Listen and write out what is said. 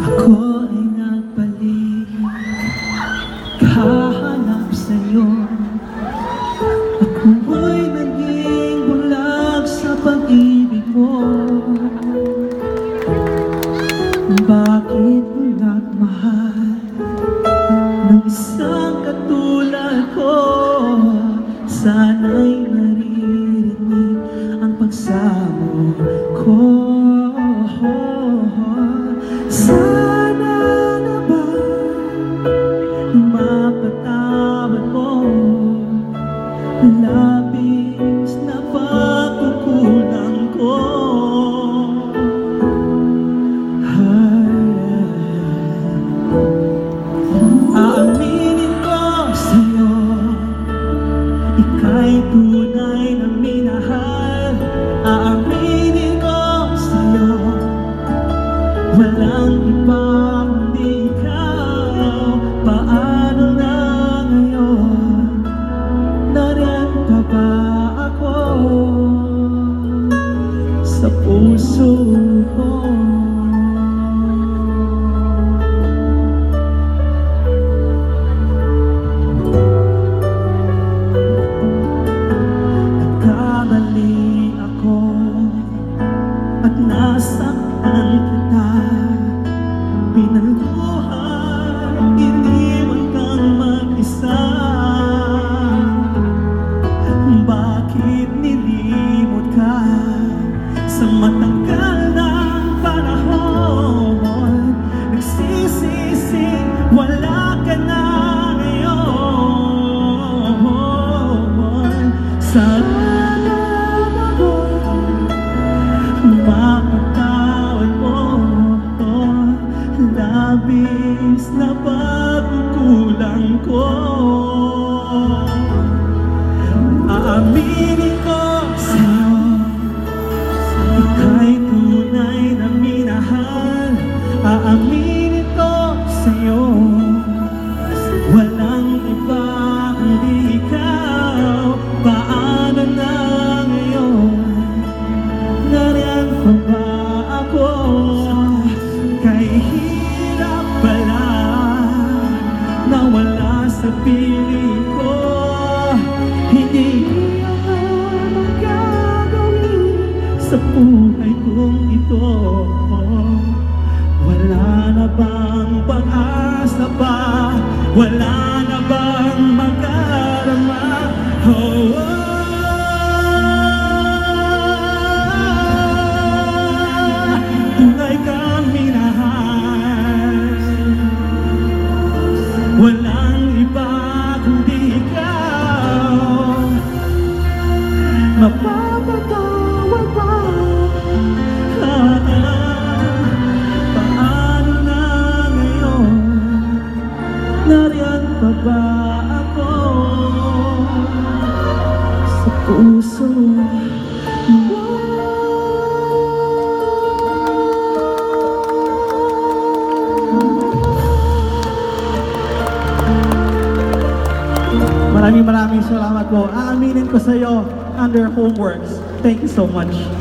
Ako ay nagbalik, kahanap sa'yo. Ako'y naging bulag sa pag-ibig mo. Bakit mo nagmahal ng isang katulad ko? Sana'y naririnig ang pagsamo ko. Sana naman mapatawad mo labis na pagkukulang ko. Aaminin ko sa'yo, ika'y tunay na minahal. Aaminin ko sa'yo, walang iba kundi ikaw. Paano na ngayon, nariyan pa ba ako sa puso ko? Nagkamali ako at nasaktan kita. Pinaluhan, iniwan kang mag-isa. Bakit nilimot ka sa matagal ng panahon? Nagsisisi, wala ka na ngayon. Sana naman mapatawad mo labis na pagkukulang ko. Aaminin ko sa'yo, ika'y tunay na minahal. Aaminin ko sa'yo, walang iba kundi ikaw. Paano na ngayon, nariyan pa ba ako? Kay hirap pala nawala sa piling ko. Hindi ako magagawin sa buhay kong ito. Wala na bang pag-asa pa? Wala na bang magdarama? Tunay kang minahal, walang iba kundi ikaw. Mapapatawad ba? Paano na ngayon, nariyan pa ba ako sa puso mo? Maraming salamat po. Aaminin ko sa iyo under Homeworks. Thank you so much.